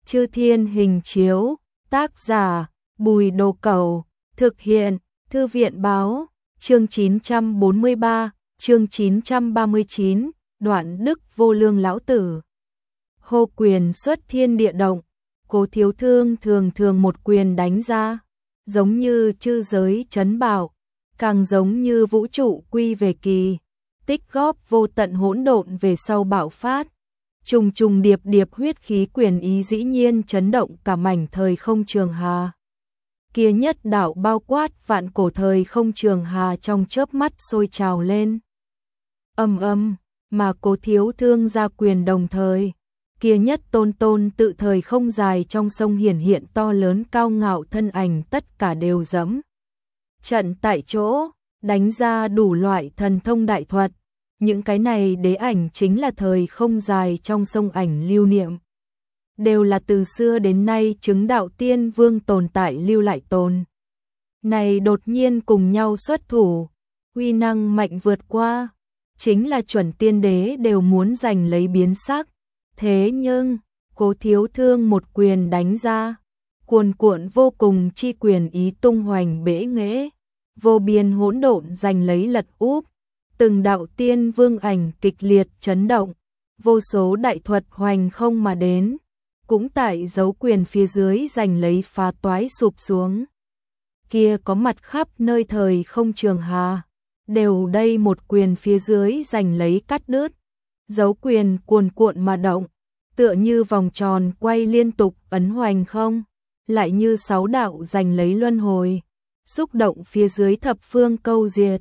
Chư Thiên Hình Chiếu, tác giả Bùi Đồ Cẩu, thực hiện Thư viện Báo, chương 943, chương 939, Đoạn Đức Vô Lương Lão Tử. Hô quyền xuất thiên địa động, Cố Thiếu Thương thường thường một quyền đánh ra, giống như chư giới trấn bảo, càng giống như vũ trụ quy về kỳ, tích góp vô tận hỗn độn về sau bạo phát. Trùng trùng điệp điệp huyết khí quyền ý dĩ nhiên chấn động cả mảnh thời không trường hà. Kia nhất đạo bao quát vạn cổ thời không trường hà trong chớp mắt sôi trào lên. Mà Cố Thiếu Thương ra quyền đồng thời, kia nhất tôn tôn tự thời không dài trong sông hiển hiện to lớn cao ngạo thân ảnh tất cả đều dẫm trận tại chỗ, đánh ra đủ loại thần thông đại thuật. Những cái này đế ảnh chính là thời không dài trong sông ảnh lưu niệm. Đều là từ xưa đến nay chứng đạo tiên vương tồn tại lưu lại tồn. Này đột nhiên cùng nhau xuất thủ, uy năng mạnh vượt qua, chính là chuẩn tiên đế đều muốn giành lấy biến sắc. Thế nhưng, Cố Thiếu Thương một quyền đánh ra, cuồn cuộn vô cùng chi quyền ý tung hoành bể nghễ, vô biên hỗn độn giành lấy lật úp. Từng đạo tiên vương ảnh kịch liệt chấn động, vô số đại thuật hoành không mà đến, cũng tại dấu quyền phía dưới giành lấy phá toái sụp xuống. Kia có mặt khắp nơi thời không trường hà, đều đây một quyền phía dưới giành lấy cắt đứt, dấu quyền cuồn cuộn mà động, tựa như vòng tròn quay liên tục ấn hoành không, lại như sáu đạo giành lấy luân hồi, xúc động phía dưới thập phương câu diệt.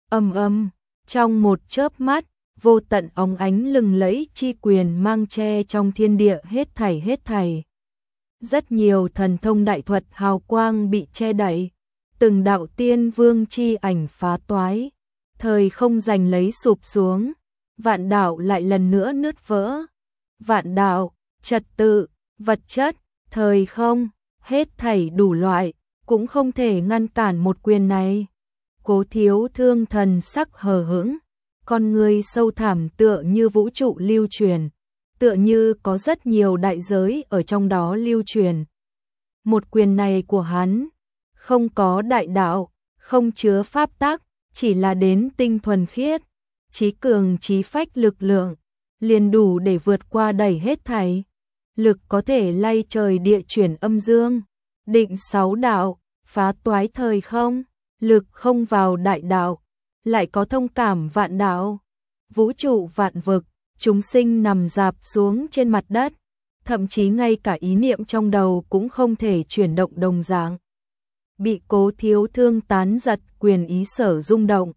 Trong một chớp mắt, vô tận óng ánh lừng lẫy chi quyền mang che trong thiên địa hết thảy. Rất nhiều thần thông đại thuật hào quang bị che đậy, từng đạo tiên vương chi ảnh phá toái, thời không giành lấy sụp xuống, vạn đạo lại lần nữa nứt vỡ. Vạn đạo, trật tự, vật chất, thời không, hết thảy đủ loại, cũng không thể ngăn cản một quyền này. Cố Thiếu Thương thần sắc hờ hững, con người sâu thẳm tựa như vũ trụ lưu truyền, tựa như có rất nhiều đại giới ở trong đó lưu truyền. Một quyền này của hắn, không có đại đạo, không chứa pháp tắc, chỉ là đến tinh thuần khiết, trí cường trí phách lực lượng, liền đủ để vượt qua đẩy hết thảy. Lực có thể lay trời địa chuyển âm dương, định sáu đạo, phá toái thời không. Lực không vào đại đạo, lại có thông cảm vạn đạo, vũ trụ vạn vực, chúng sinh nằm rạp xuống trên mặt đất, thậm chí ngay cả ý niệm trong đầu cũng không thể chuyển động đồng dạng. Bị Cố Thiếu Thương tán giật quyền ý sở rung động,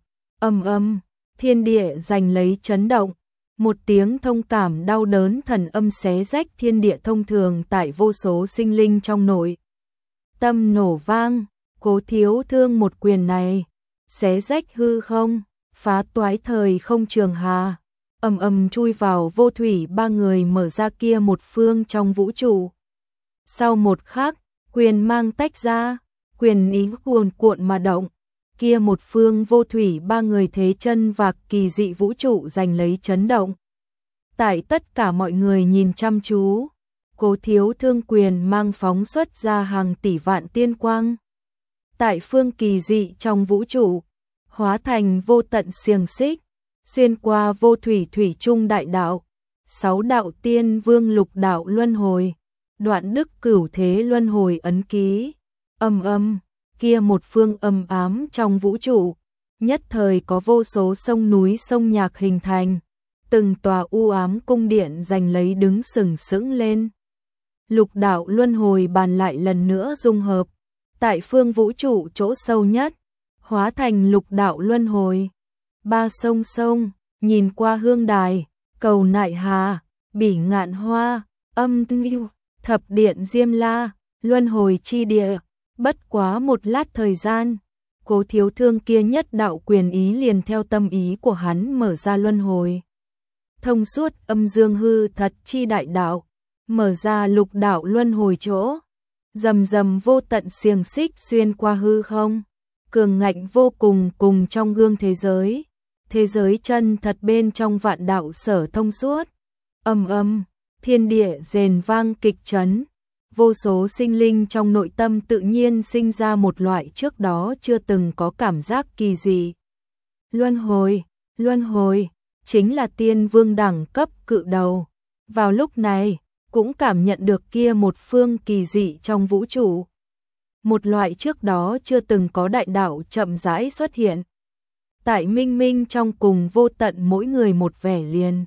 thiên địa giành lấy chấn động, một tiếng thông cảm đau đớn thần âm xé rách thiên địa thông thường tại vô số sinh linh trong nội tâm nổ vang. Cố Thiếu Thương một quyền này, xé rách hư không, phá toái thời không trường hà, chui vào vô thủy ba người mở ra kia một phương trong vũ trụ. Sau một khắc, quyền mang tách ra, quyền ý cuồn cuộn mà động, kia một phương vô thủy ba người thế chân vạc kỳ dị vũ trụ giành lấy chấn động. Tại tất cả mọi người nhìn chăm chú, Cố Thiếu Thương quyền mang phóng xuất ra hàng tỷ vạn tiên quang. Tại phương kỳ dị trong vũ trụ, hóa thành vô tận xiềng xích, xuyên qua vô thủy thủy trung đại đạo, sáu đạo tiên vương lục đạo luân hồi, đoạn đức cửu thế luân hồi ấn ký. Kia một phương âm ám trong vũ trụ, nhất thời có vô số sông núi sông nhạc hình thành, từng tòa u ám cung điện giành lấy đứng sừng sững lên. Lục đạo luân hồi bàn lại lần nữa dung hợp, tại phương vũ trụ chỗ sâu nhất, hóa thành lục đạo luân hồi. Ba sông sông, nhìn qua hương đài, cầu nại hà, bỉ ngạn hoa, âm ngưu, thập điện diêm la, luân hồi chi địa. Bất quá một lát thời gian, Cố Thiếu Thương kia nhất đạo quyền ý liền theo tâm ý của hắn mở ra luân hồi. Thông suốt âm dương hư thật chi đại đạo, mở ra lục đạo luân hồi chỗ. Rầm rầm vô tận xiềng xích xuyên qua hư không, cường ngạnh vô cùng cùng trong gương thế giới chân thật bên trong vạn đạo sở thông suốt. Thiên địa rền vang kịch chấn, vô số sinh linh trong nội tâm tự nhiên sinh ra một loại trước đó chưa từng có cảm giác kỳ dị. Luân hồi, chính là tiên vương đẳng cấp cự đầu. Vào lúc này, cũng cảm nhận được kia một phương kỳ dị trong vũ trụ. Một loại trước đó chưa từng có đại đạo chậm rãi xuất hiện. Tại minh minh trong cùng vô tận mỗi người một vẻ liền.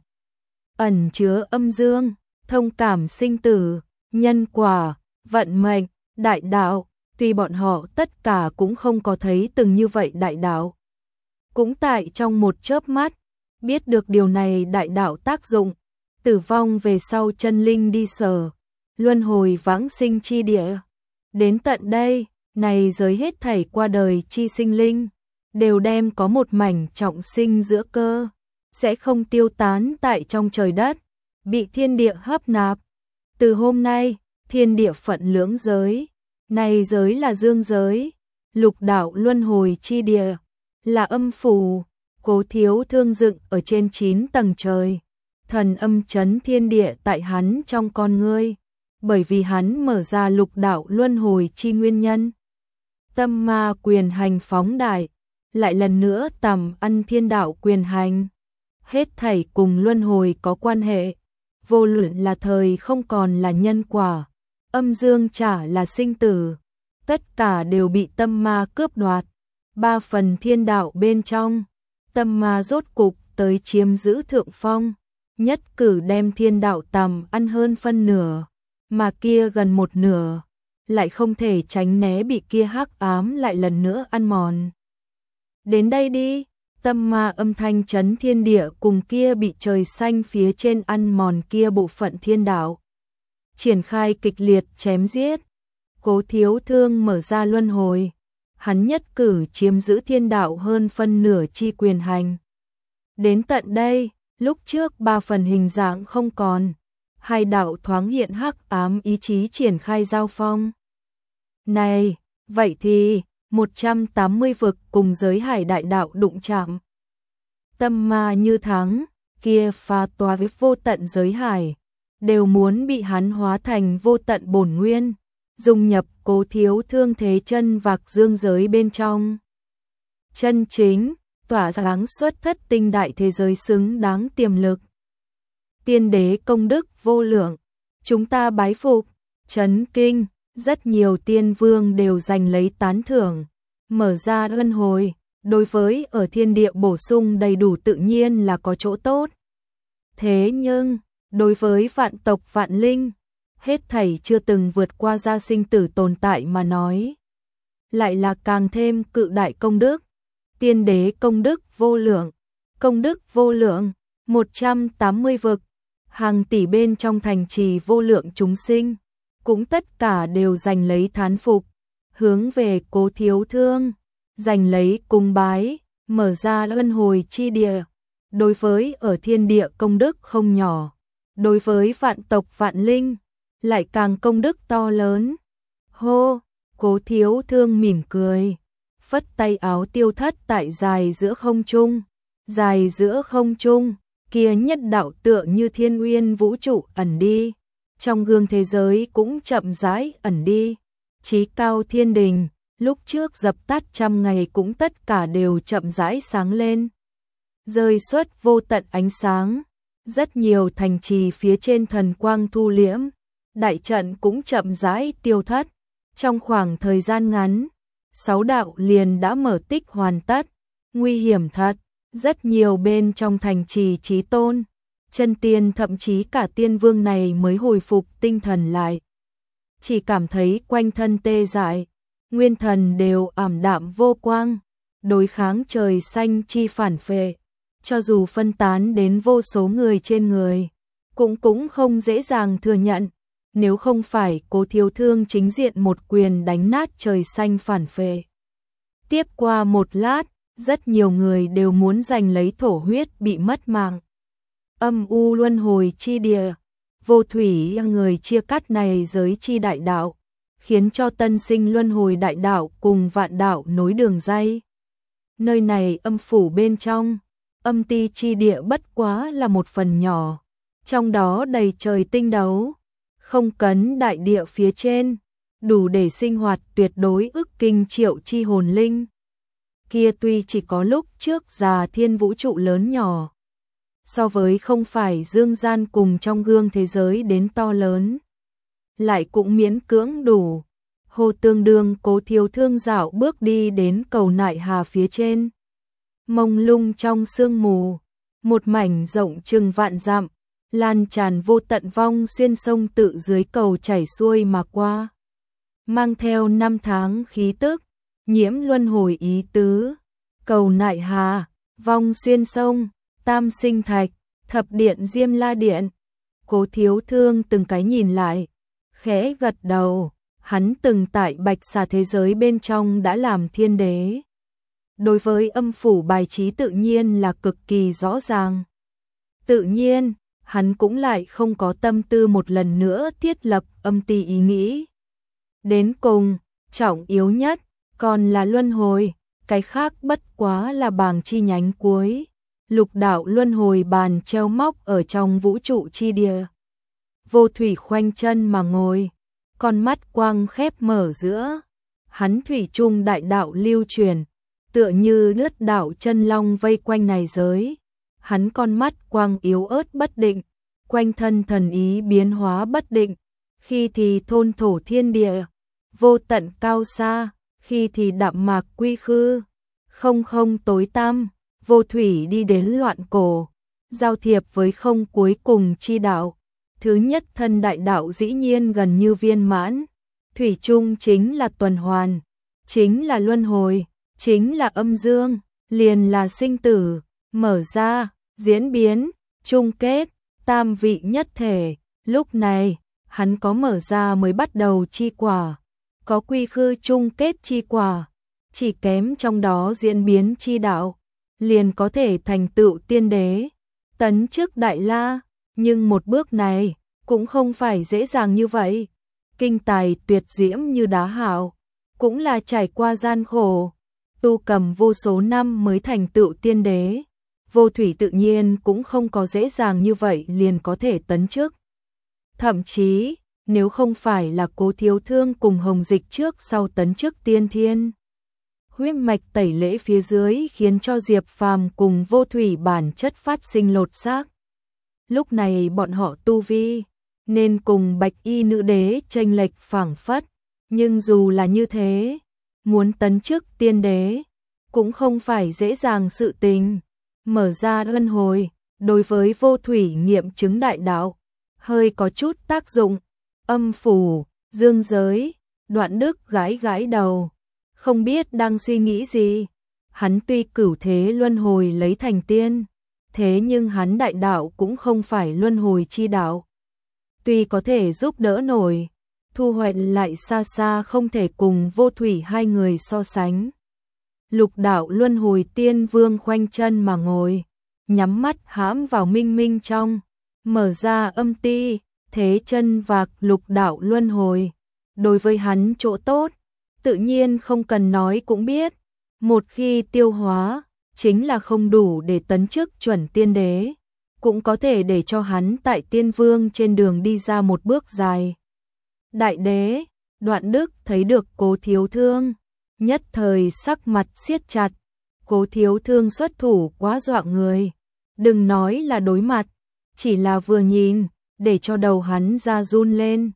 Ẩn chứa âm dương, thông cảm sinh tử, nhân quả, vận mệnh, đại đạo, tuy bọn họ tất cả cũng không có thấy từng như vậy đại đạo. Cũng tại trong một chớp mắt, biết được điều này đại đạo tác dụng, tử vong về sau chân linh đi sở, luân hồi vãng sinh chi địa. Đến tận đây, này giới hết thảy qua đời chi sinh linh, đều đem có một mảnh trọng sinh giữa cơ, sẽ không tiêu tán tại trong trời đất, bị thiên địa hấp nạp. Từ hôm nay, thiên địa phận lưỡng giới, này giới là dương giới, lục đạo luân hồi chi địa, là âm phủ, Cố Thiếu Thương dựng ở trên 9 tầng trời, thần âm chấn thiên địa tại hắn trong con ngươi, bởi vì hắn mở ra lục đạo luân hồi chi nguyên nhân. Tâm ma quyền hành phóng đại, lại lần nữa tầm ăn thiên đạo quyền hành, hết thảy cùng luân hồi có quan hệ, vô luận là thời không còn là nhân quả, âm dương chả là sinh tử, tất cả đều bị tâm ma cướp đoạt. 3 phần thiên đạo bên trong, tâm ma rốt cục tới chiếm giữ thượng phong, nhất cử đem thiên đạo tầm ăn hơn phân nửa, mà kia gần một nửa, lại không thể tránh né bị kia hắc ám lại lần nữa ăn mòn. Đến đây đi, tâm ma âm thanh chấn thiên địa cùng kia bị trời xanh phía trên ăn mòn kia bộ phận thiên đạo. Triển khai kịch liệt chém giết, Cố Thiếu Thương mở ra luân hồi. Hắn nhất cử chiếm giữ thiên đạo hơn phân nửa chi quyền hành. Đến tận đây, lúc trước 3 phần hình dạng không còn, hai đạo thoáng hiện hắc ám ý chí triển khai giao phong. Này, vậy thì 180 vực cùng giới hải đại đạo đụng chạm. Tâm ma như thắng, kia pha toa với vô tận giới hải, đều muốn bị hắn hóa thành vô tận bổn nguyên, dung nhập Cố Thiếu Thương thế chân vạc dương giới bên trong. Chân chính, tỏa sáng xuất thất tinh đại thế giới xứng đáng tiềm lực. Tiên đế công đức vô lượng, chúng ta bái phục, chấn kinh, rất nhiều tiên vương đều giành lấy tán thưởng, mở ra luân hồi, đối với ở thiên địa bổ sung đầy đủ tự nhiên là có chỗ tốt. Thế nhưng, đối với vạn tộc vạn linh, hết thảy chưa từng vượt qua gia sinh tử tồn tại mà nói, lại là càng thêm cự đại công đức. Tiên đế công đức vô lượng, 180 vực, hàng tỷ bên trong thành trì vô lượng chúng sinh, cũng tất cả đều giành lấy thán phục, hướng về Cố Thiếu Thương, giành lấy cung bái, mở ra luân hồi chi địa. Đối với ở thiên địa công đức không nhỏ, đối với vạn tộc vạn linh, lại càng công đức to lớn. Hô, Cố Thiếu Thương mỉm cười, phất tay áo tiêu thất tại dài giữa không trung, kia nhất đạo tựa như thiên uyên vũ trụ ẩn đi, trong gương thế giới cũng chậm rãi ẩn đi. Chí cao thiên đình, lúc trước dập tắt trăm ngày cũng tất cả đều chậm rãi sáng lên, rơi xuất vô tận ánh sáng. Rất nhiều thành trì phía trên thần quang thu liễm, đại trận cũng chậm rãi tiêu thất. Trong khoảng thời gian ngắn, 6 đạo liền đã mở tích hoàn tất. Nguy hiểm thật, rất nhiều bên trong thành trì chí tôn, chân tiên thậm chí cả tiên vương này mới hồi phục tinh thần lại. Chỉ cảm thấy quanh thân tê dại, nguyên thần đều ảm đạm vô quang, đối kháng trời xanh chi phản phệ. Cho dù phân tán đến vô số người trên người, cũng không dễ dàng thừa nhận, nếu không phải Cố Thiếu Thương chính diện một quyền đánh nát trời xanh phản phệ. Tiếp qua một lát, rất nhiều người đều muốn giành lấy thổ huyết bị mất mạng. Âm u luân hồi chi địa, vô thủy người chia cắt này giới chi đại đạo, khiến cho tân sinh luân hồi đại đạo cùng vạn đạo nối đường ray. Nơi này âm phủ bên trong, âm ti chi địa bất quá là một phần nhỏ, trong đó đầy trời tinh đấu, không cấn đại địa phía trên, đủ để sinh hoạt tuyệt đối ức kinh triệu chi hồn linh. Kia tuy chỉ có lúc trước già thiên vũ trụ lớn nhỏ, so với không phải dương gian cùng trong gương thế giới đến to lớn, lại cũng miễn cưỡng đủ. Hồ Tương Đương Cố Thiếu Thương dạo bước đi đến cầu Nại Hà phía trên. Mông lung trong sương mù, một mảnh rộng chừng vạn dặm, lan tràn vô tận vong xuyên sông tự dưới cầu chảy xuôi mà qua. Mang theo năm tháng khí tức, nhiễm luân hồi ý tứ. Cầu Nại Hà, vong xuyên sông, Tam Sinh Thạch, Thập Điện Diêm La Điện. Cố Thiếu Thương từng cái nhìn lại, khẽ gật đầu. Hắn từng tại Bạch Xà thế giới bên trong đã làm thiên đế. Đối với âm phủ bài trí tự nhiên là cực kỳ rõ ràng. Tự nhiên, hắn cũng lại không có tâm tư một lần nữa thiết lập âm ti ý nghĩ. Đến cùng, trọng yếu nhất, còn là luân hồi, cái khác bất quá là bảng chi nhánh cuối. Lục đạo luân hồi bàn treo móc ở trong vũ trụ chi địa. Vô Thủy khoanh chân mà ngồi, con mắt quang khép mở giữa. Hắn thủy chung đại đạo lưu truyền, tựa như lướt đạo chân long vây quanh này giới. Hắn con mắt quang yếu ớt bất định, quanh thân thần ý biến hóa bất định, khi thì thôn thổ thiên địa, vô tận cao xa, khi thì đạm mạc quy khư, không không tối tăm. Vô Thủy đi đến loạn cổ, giao thiệp với không cuối cùng chi đạo. Thứ nhất thân đại đạo dĩ nhiên gần như viên mãn. Thủy chung chính là tuần hoàn, chính là luân hồi, chính là âm dương, liền là sinh tử, mở ra, diễn biến, chung kết, tam vị nhất thể. Lúc này, hắn có mở ra mới bắt đầu chi quả, có quy khư chung kết chi quả, chỉ kém trong đó diễn biến chi đạo, liền có thể thành tựu tiên đế, tấn chức Đại La. Nhưng một bước này cũng không phải dễ dàng như vậy. Kinh tài tuyệt diễm như đá hảo, cũng là trải qua gian khổ, tu cầm vô số năm mới thành tựu tiên đế. Vô Thủy tự nhiên cũng không có dễ dàng như vậy liền có thể tấn chức. Thậm chí, nếu không phải là Cố Thiếu Thương cùng Hồng Dịch trước sau tấn chức tiên thiên, huyết mạch tẩy lễ phía dưới khiến cho Diệp Phàm cùng Vô Thủy bản chất phát sinh lột xác. Lúc này bọn họ tu vi nên cùng Bạch Y nữ đế chênh lệch phảng phất, nhưng dù là như thế, muốn tấn chức tiên đế cũng không phải dễ dàng sự tình. Mở ra luân hồi, đối với Vô Thủy nghiệm chứng đại đạo hơi có chút tác dụng. Âm phủ, dương giới, Đoạn Đức gãi gãi đầu, không biết đang suy nghĩ gì. Hắn tuy cửu thế luân hồi lấy thành tiên, thế nhưng hắn đại đạo cũng không phải luân hồi chi đạo. Tuy có thể giúp đỡ nổi, thu hoạch lại xa xa không thể cùng Vô Thủy hai người so sánh. Lục đạo luân hồi tiên vương khoanh chân mà ngồi, nhắm mắt hãm vào minh minh trong, mở ra âm ti, thế chân vạc lục đạo luân hồi. Đối với hắn chỗ tốt, tự nhiên không cần nói cũng biết, một khi tiêu hóa, chính là không đủ để tấn chức chuẩn tiên đế, cũng có thể để cho hắn tại tiên vương trên đường đi ra một bước dài. Đại đế, Đoạn Đức thấy được Cố Thiếu Thương, nhất thời sắc mặt siết chặt. Cố Thiếu Thương xuất thủ quá dọa người, đừng nói là đối mặt, chỉ là vừa nhìn, để cho đầu hắn ra run lên.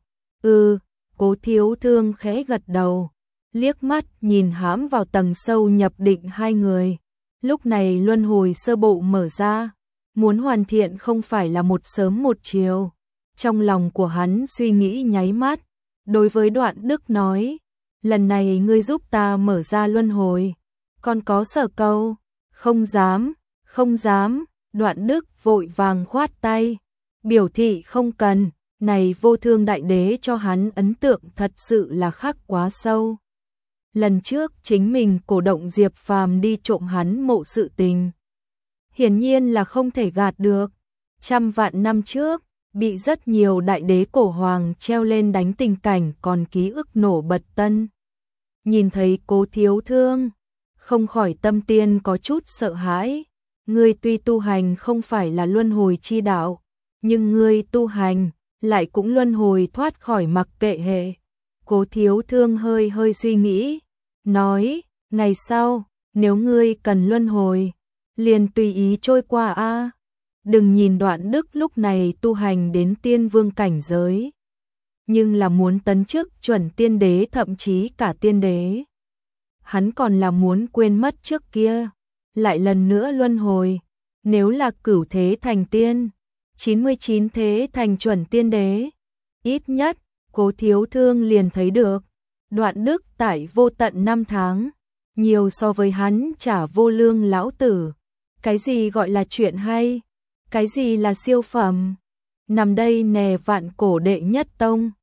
Cố Thiếu Thương khẽ gật đầu, liếc mắt nhìn hãm vào tầng sâu nhập định hai người. Lúc này luân hồi sơ bộ mở ra, muốn hoàn thiện không phải là một sớm một chiều. Trong lòng của hắn suy nghĩ nháy mắt, đối với Đoạn Đức nói, lần này ngươi giúp ta mở ra luân hồi, còn có sở câu? Không dám, không dám. Đoạn Đức vội vàng khoát tay, biểu thị không cần. Này Vô Thương đại đế cho hắn ấn tượng thật sự là khắc quá sâu. Lần trước chính mình cổ động Diệp Phàm đi trộm hắn mộ sự tình, hiển nhiên là không thể gạt được. Trăm vạn năm trước, bị rất nhiều đại đế cổ hoàng treo lên đánh tình cảnh còn ký ức nổ bật tân. Nhìn thấy Cố Thiếu Thương, không khỏi tâm tiên có chút sợ hãi. Ngươi tuy tu hành không phải là luân hồi chi đạo, nhưng ngươi tu hành lại cũng luân hồi thoát khỏi mặc kệ hệ. Cố Thiếu Thương hơi hơi suy nghĩ, nói, ngày sau, nếu ngươi cần luân hồi, liền tùy ý trôi qua a. Đừng nhìn Đoạn Đức lúc này tu hành đến tiên vương cảnh giới, nhưng là muốn tấn chức chuẩn tiên đế thậm chí cả tiên đế. Hắn còn là muốn quên mất trước kia, lại lần nữa luân hồi, nếu là cửu thế thành tiên, 99 thế thành chuẩn tiên đế, ít nhất, Cố Thiếu Thương liền thấy được, Đoạn Đức tại vô tận năm tháng, nhiều so với hắn trả vô lương lão tử. Cái gì gọi là chuyện hay? Cái gì là siêu phẩm? Nằm đây nè vạn cổ đệ nhất tông.